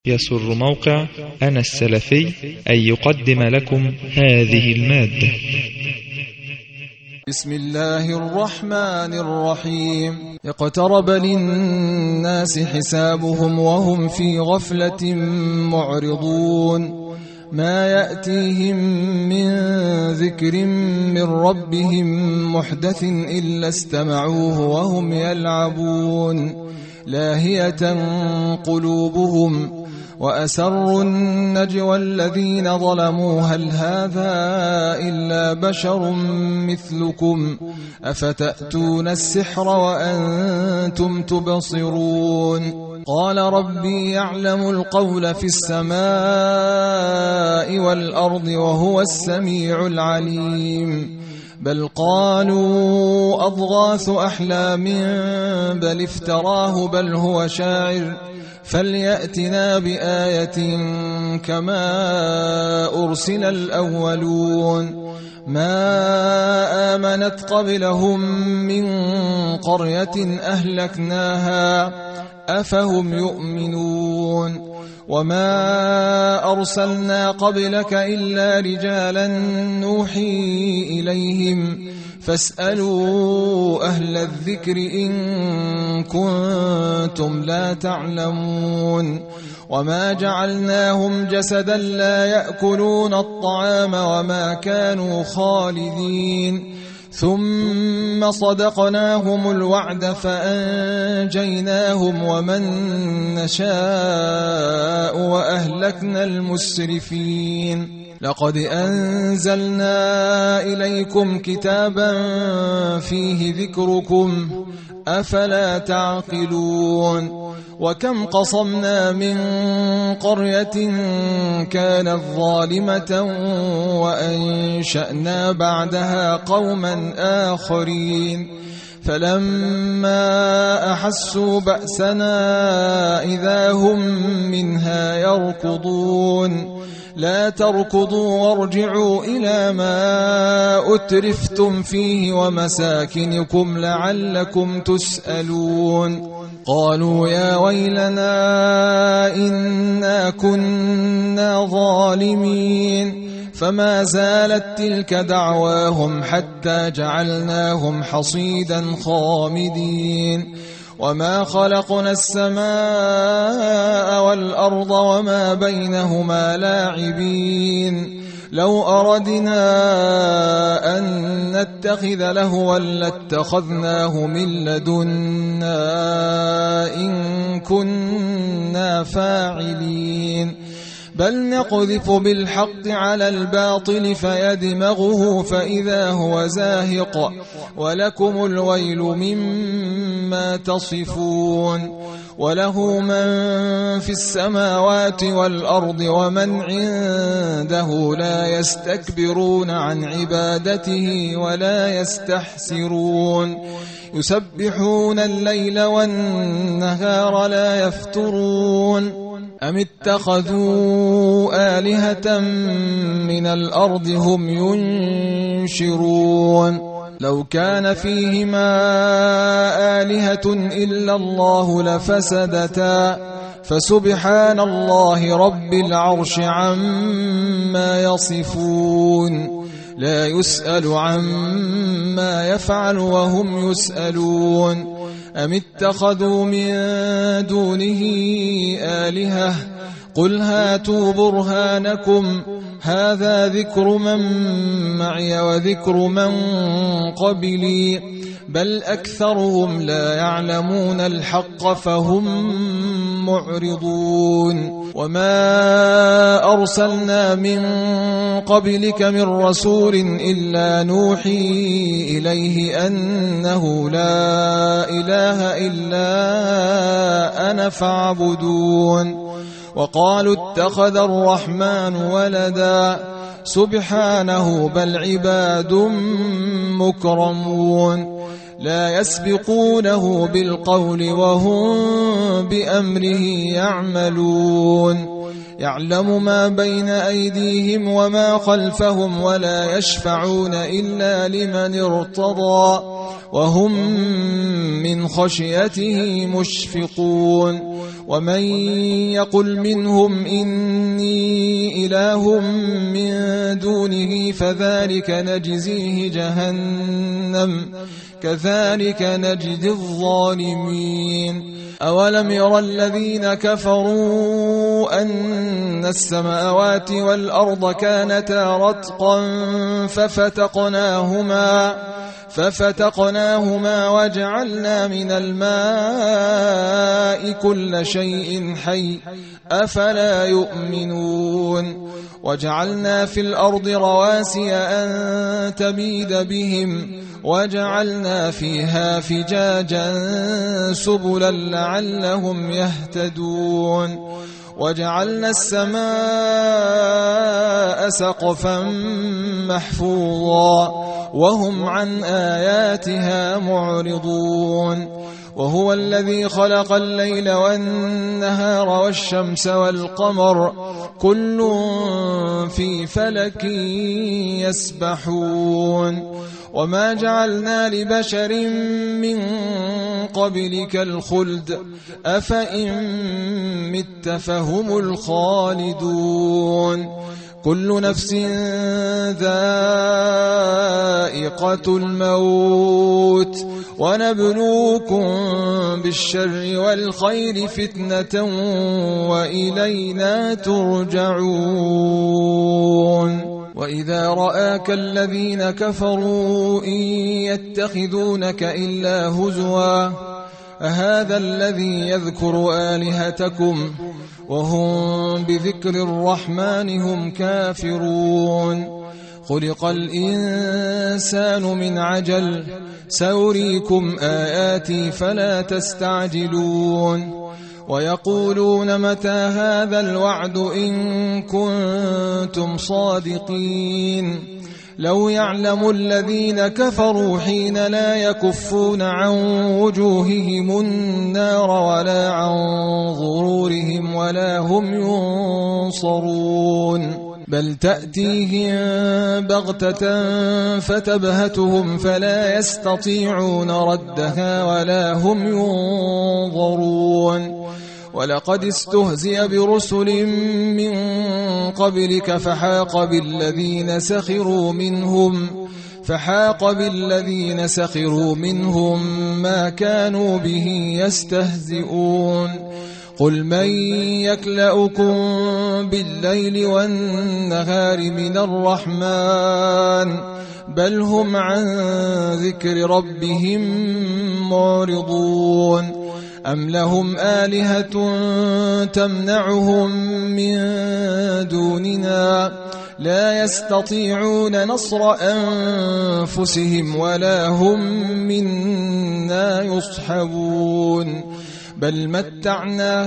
يسر موقع أنا السلفي أن يقدم لكم هذه المادة. بسم الله الرحمن الرحيم. اقترب للناس حسابهم وهم في غفلة معرضون. ما يأتيهم من ذكر من ربهم محدث إلا استمعوه وهم يلعبون لاهية قلوبهم وأسروا النجوى الذين ظلموا هل هذا إلا بشر مثلكم أفتأتون السحر وأنتم تبصرون. قال ربي يعلم القول في السماء والأرض وهو السميع العليم. بل قالوا أضغاث أحلام بل افتراه بل هو شاعر فليأتنا بآية كما أرسل الأولون. ما آمنت قبلهم من قرية أهلكناها أفهم يؤمنون. وما أرسلنا قبلك إلا رجالا نوحي إليهم فاسألوا أهل الذكر إن كنتم لا تعلمون. وما جعلناهم جسدا لا يأكلون الطعام وما كانوا خالدين. ثم صدقناهم الوعد فأنجيناهم ومن نشاء وأهلكنا المسرفين. لقد أنزلنا إليكم كتابا فيه ذكركم أفلا تعقلون. وكم قصمنا من قرية كانت ظالمة وأنشأنا بعدها قوما آخرين فلما أحسوا بأسنا إذا هم منها يركضون. لا تركضوا وارجعوا إلى ما أترفتم فيه ومساكنكم لعلكم تسألون. قالوا يا ويلنا إنا كنا ظالمين. فما زالت تلك دعواهم حتى جعلناهم حصيدا خامدين. وما خلقنا السماء والأرض وما بينهما لاعبين. لو أردنا أن نتخذ لهوا لاتخذناه من لدنا إن كنا فاعلين. بل نقذف بالحق على الباطل فيدمغه فإذا هو زاهق ولكم الويل مما تصفون. وله من في السماوات والأرض ومن عنده لا يستكبرون عن عبادته ولا يستحسرون. يسبحون الليل والنهار لا يفترون. أم اتخذوا آلهة من الأرض هم ينشرون. لو كان فيهما آلهة إلا الله لفسدتا فسبحان الله رب العرش عما يصفون. لا يسأل عما يفعل وهم يسألون. أم اتخذوا من دونه آلهة قل هاتوا برهانكم هذا ذكر من معي وذكر من قبلي بل أكثرهم لا يعلمون الحق فهم معرضون. وما أرسلنا من قبلك من رسول إلا نوحي إليه أنه لا إله إلا أنا فاعبدون. وقالوا اتخذ الرحمن ولدا سبحانه بل عباد مكرمون. لا يسبقونه بالقول وهم بأمره يعملون. يعلم ما بين أيديهم وما خلفهم ولا يشفعون إلا لمن ارتضى وهم من خشيته مشفقون ومن يقل منهم إني إله من دونه فذلك نجزيه جهنم كذلك نجزي الظالمين أولم يرى الذين كفروا أن السماوات والأرض كانتا رتقا ففتقناهما وجعلنا من الماء كل شيء حي أفلا يؤمنون وجعلنا في الأرض رواسي أن تميد بهم وجعلنا فيها فجاجا سبلا لعلهم يهتدون وجعلنا السماء سقفا محفوظا وهم عن آياتها معرضون وهو الذي خلق الليل والنهار والشمس والقمر كل في فلك يسبحون وما جعلنا لبشر من قبلك الخلد أفإن مت فهم الخالدون كل نفس ذائقة الموت ونبلوكم بالشر والخير فتنة وإلينا ترجعون وإذا رآك الذين كفروا إن يتخذونك إلا هزوا أهذا الذي يذكر آلهتكم وهم بذكر الرحمن هم كافرون خلق الإنسان من عجل سأريكم آياتي فلا تستعجلون ويقولون متى هذا الوعد إن كنتم صادقين لو يعلم الذين كفروا حين لا يكفون عن وجوههم النار ولا عن ظهورهم ولا هم ينصرون بل تأتيهم بغتة فتبهتهم فلا يستطيعون ردها ولا هم ينظرون ولقد استهزئ برسل من قبلك فحاق بالذين سخروا منهم ما كانوا به يستهزئون قل من يكلؤكم بالليل والنهار من الرحمن بل هم عن ذكر ربهم معرضون أم لهم آلهة تمنعهم من دوننا لا يستطيعون نصر أنفسهم ولا هم منا يصحبون بل متعنا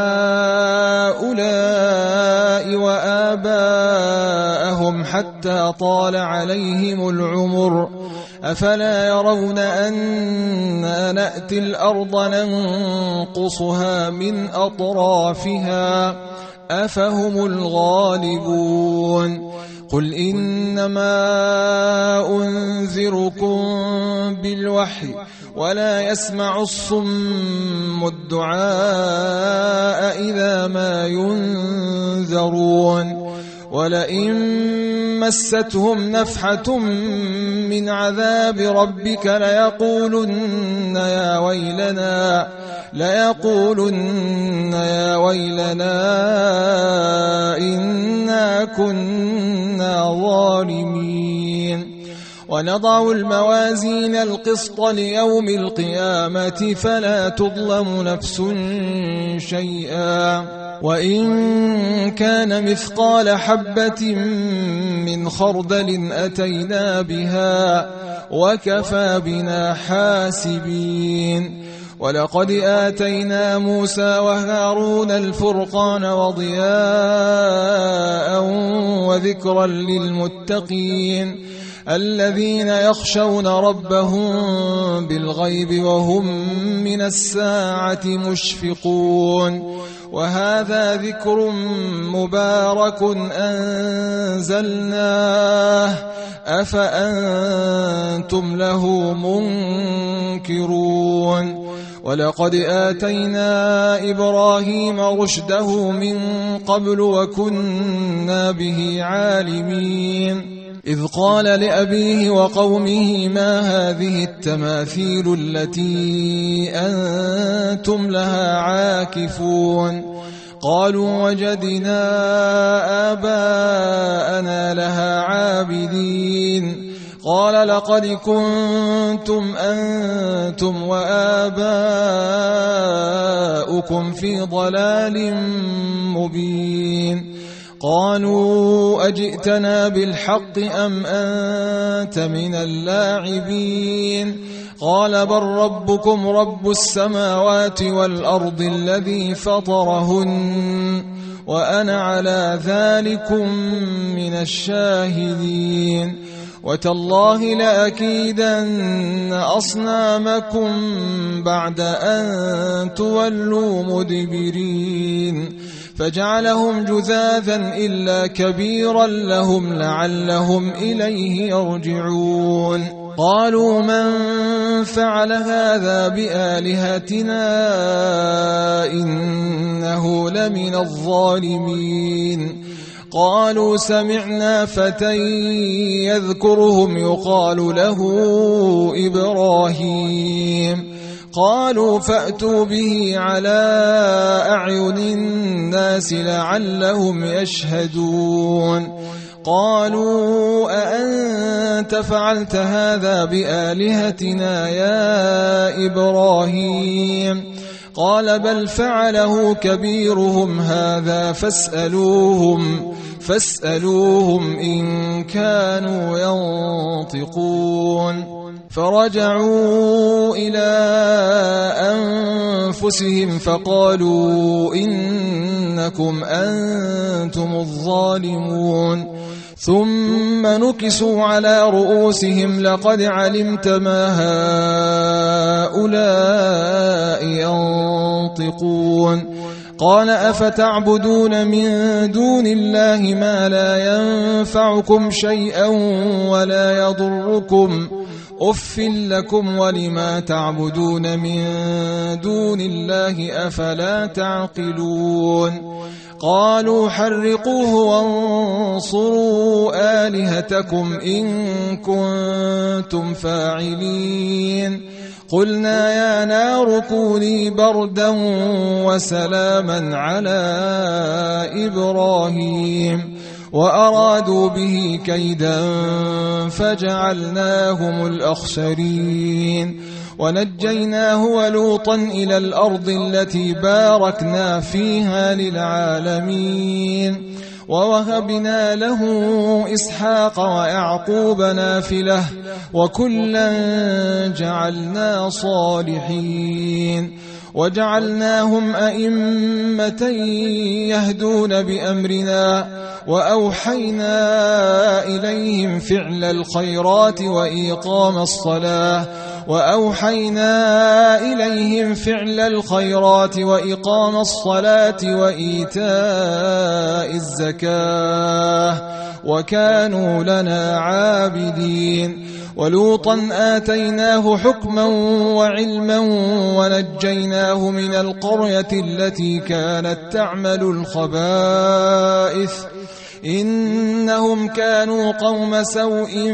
هؤلاء وآباءهم حتى طال عليهم العمر أفلا يرون أنا نأتي الأرض ننقصها من أطرافها أفهم الغالبون قل إنما أنذركم بالوحي ولا يسمع الصم الدعاء إذا ما ينذرون ولئن مستهم نفحة من عذاب ربك ليقولن يا ويلنا إنا كنا ظالمين ونضع الموازين القسط ليوم القيامة فلا تظلم نفس شيئا وإن كان مثقال حبة من خردل أتينا بها وكفى بنا حاسبين ولقد آتينا موسى وهارون الفرقان وضياء وذكرا للمتقين الذين يخشون ربهم بالغيب وهم من الساعة مشفقون وهذا ذكر مبارك أنزلناه أفأنتم له منكرون ولقد آتينا إبراهيم رشده من قبل وكنا به عالمين إذ قال لأبيه وقومه ما هذه التماثيل التي أنتم لها عاكفون قالوا وجدنا آباءنا لها عابدين قال لقد كنتم أنتم وآباؤكم في ضلال مبين قالوا أجئتنا بالحق أم أنت من اللاعبين قال بل ربكم رب السماوات والأرض الذي فطرهن وأنا على ذلكم من الشاهدين وتالله لأكيدن أصنامكم بعد أن تولوا مدبرين فجعلهم جذاذا إلا كبيرا لهم لعلهم إليه يرجعون قالوا من فعل هذا بآلهتنا إنه لمن الظالمين قالوا سمعنا فتى يذكرهم يقال له إبراهيم قالوا فأتوا به على أعين الناس لعلهم يشهدون قالوا أأنت فعلت هذا بآلهتنا يا إبراهيم قال بل فعله كبيرهم هذا فاسألوهم إن كانوا ينطقون فرجعوا إلى أنفسهم فقالوا إنكم أنتم الظالمون ثم نكسوا على رؤوسهم لقد علمت ما هؤلاء ينطقون قال أفتعبدون من دون الله ما لا ينفعكم شيئا ولا يضركم أف لكم ولما تعبدون من دون الله أفلا تعقلون قالوا حرقوه وانصروا آلهتكم إن كنتم فاعلين قلنا يا نار كوني بردا وسلاما على إبراهيم وأرادوا به كيدا فجعلناهم الأخسرين ونجيناه ولوطا إلى الأرض التي باركنا فيها للعالمين ووهبنا له إسحاق ويعقوب نافلة وكلا جعلنا صالحين وجعلناهم أئمة يهدون بأمرنا وأوحينا إليهم فعل الخيرات وإقام الصلاة وإيتاء الزكاة وكانوا لنا عابدين ولوطا آتيناه حكما وعلما ونجيناه من القرية التي كانت تعمل الخبائث إنهم كانوا قوم سوء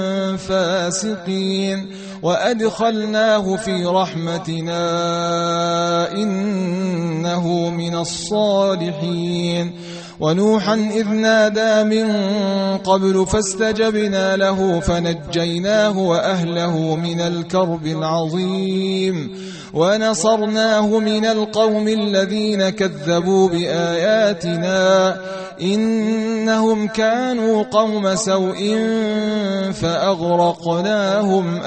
فاسقين وأدخلناه في رحمتنا إنه من الصالحين ونوحا إذ نادى من قبل فاستجبنا له فنجيناه وأهله من الكرب العظيم ونصرناه من القوم الذين كذبوا بآياتنا إنهم كانوا قوم سوء فأغرقناهم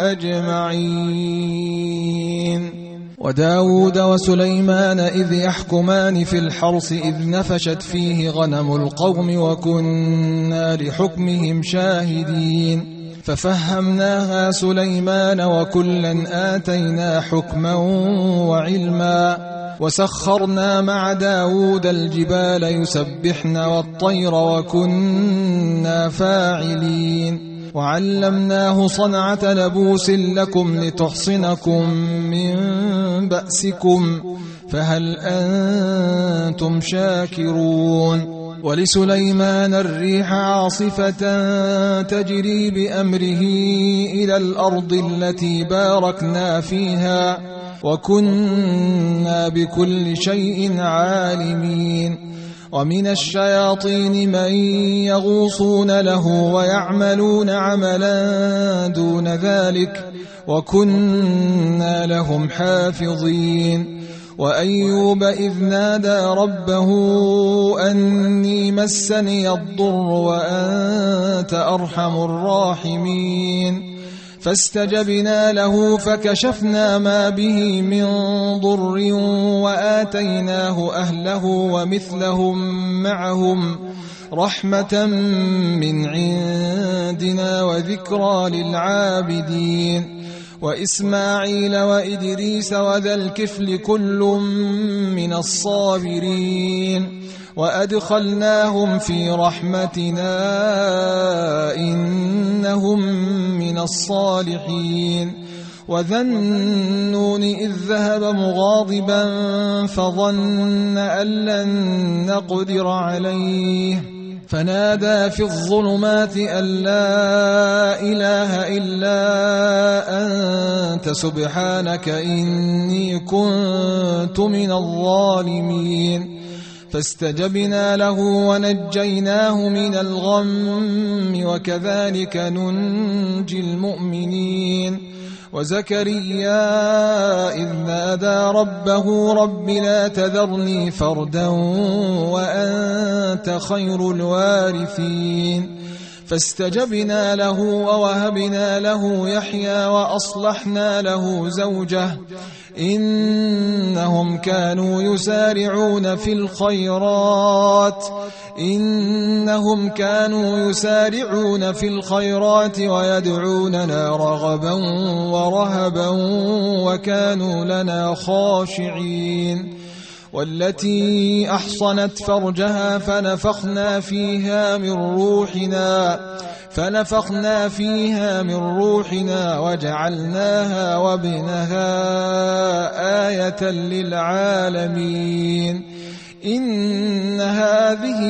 أجمعين وداود وسليمان إذ يحكمان في الحرث إذ نفشت فيه غنم القوم وكنا لحكمهم شاهدين ففهمناها سليمان وكلا آتينا حكما وعلما وسخرنا مع داود الجبال يسبحن والطير وكنا فاعلين وعلمناه صنعة لبوس لكم لتحصنكم من بأسكم فهل أنتم شاكرون ولسليمان الريح عاصفة تجري بأمره إلى الأرض التي باركنا فيها وكنا بكل شيء عالمين ومن الشياطين من يغوصون له ويعملون عملا دون ذلك وكنا لهم حافظين وأيوب إذ نادى ربه أني مسني الضر وأنت أرحم الراحمين فاستجبنا له فكشفنا ما به من ضر وآتيناه أهله ومثلهم معهم رحمة من عندنا وذكرى للعابدين وإسماعيل وإدريس وذا الكفل كل من الصابرين وأدخلناهم في رحمتنا إنهم من الصالحين وذا النون إذ ذهب مغاضبا فظن أن لن نقدر عليه فنادى في الظلمات أن لا إله إلا أنت سبحانك إني كنت من الظالمين فاستجبنا له ونجيناه من الغم وكذلك ننجي المؤمنين وزكريا إذ نادى ربه رب لا تذرني فردا وأنت خير الوارثين فاستجبنا له ووهبنا له يحيى وأصلحنا له زوجه إنهم كانوا يسارعون في الخيرات ويدعوننا رغبا ورهبا وكانوا لنا خاشعين والتي أحصنت فرجها فنفخنا فيها من روحنا وجعلناها وابنها آية للعالمين إن هذه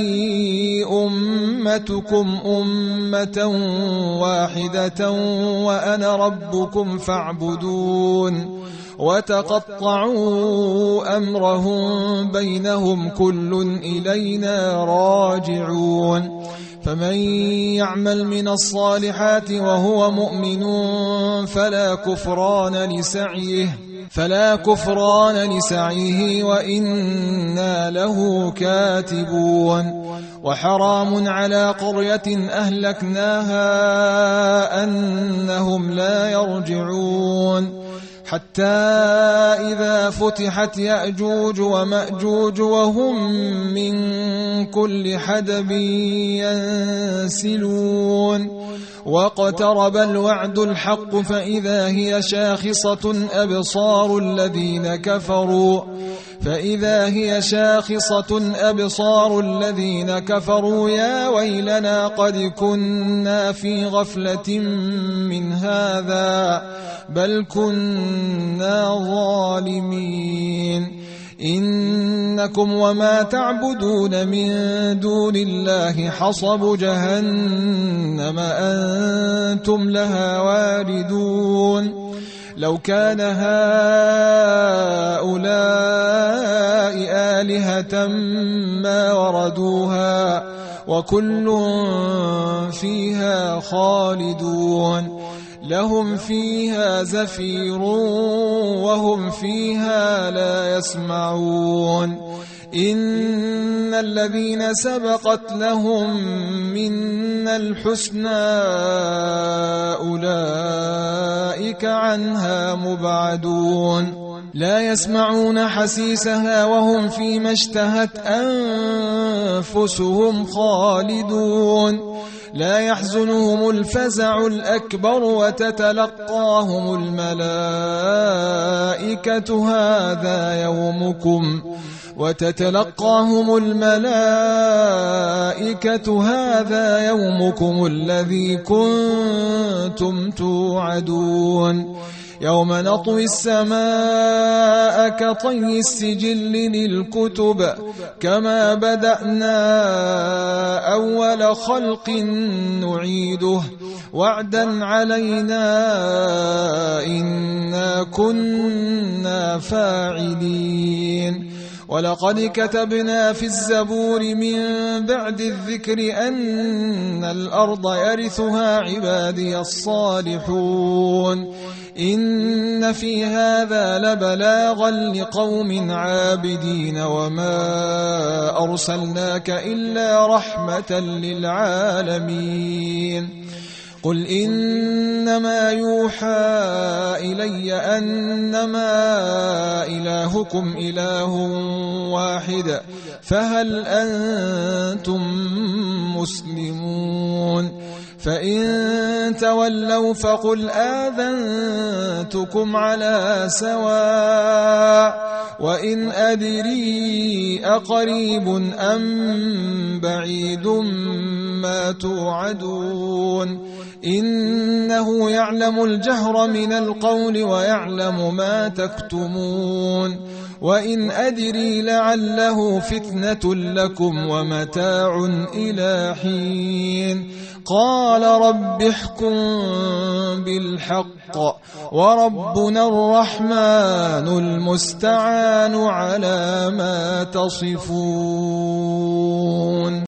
أمتكم أمة واحدة وأنا ربكم فاعبدون وتقطعوا أمرهم بينهم كل إلينا راجعون فمن يعمل من الصالحات وهو مؤمن فلا كفران لسعيه وإنا له كاتبون وحرام على قرية أهلكناها أنهم لا يرجعون حتى إذا فتحت يأجوج ومأجوج وهم من كل حدب ينسلون واقترب الوعد الحق فإذا هي شاخصة أبصار الذين كفروا يا ويلنا قد كنا في غفلة من هذا بل كنا ظالمين إنكم وما تعبدون من دون الله حصب جهنم أنتم لها واردون لو كان هؤلاء آلهة ما وردوها وكل فيها خالدون لهم فيها زفير وهم فيها لا يسمعون إن الذين سبقت لهم منا الحسنى أولئك عنها مبعدون لا يسمعون حسيسها وهم فيما اشتهت أنفسهم خالدون لا يحزنهم الفزع الأكبر وتتلقاهم الملائكة هذا يومكم الذي كنتم توعدون يوم نطوي السماء كطي السجل للكتب كما بدأنا أول خلق نعيده وعدا علينا إنا كنا فاعلين ولقد كتبنا في الزبور من بعد الذكر أن الأرض يرثها عبادي الصالحون إن في هذا لبلاغا لقوم عابدين وما أرسلناك إلا رحمة للعالمين قل إنما يوحى إلي أنما إلهكم إله واحد فهل أنتم مسلمون فإن تولوا فقل آذنتكم على سواء وإن أدري أقريب أم بعيد ما توعدون إنه يعلم الجهر من القول ويعلم ما تكتمون وإن أدري لعله فتنة لكم ومتاع إلى حين قال رب احكم بالحق وربنا الرحمن المستعان على ما تصفون.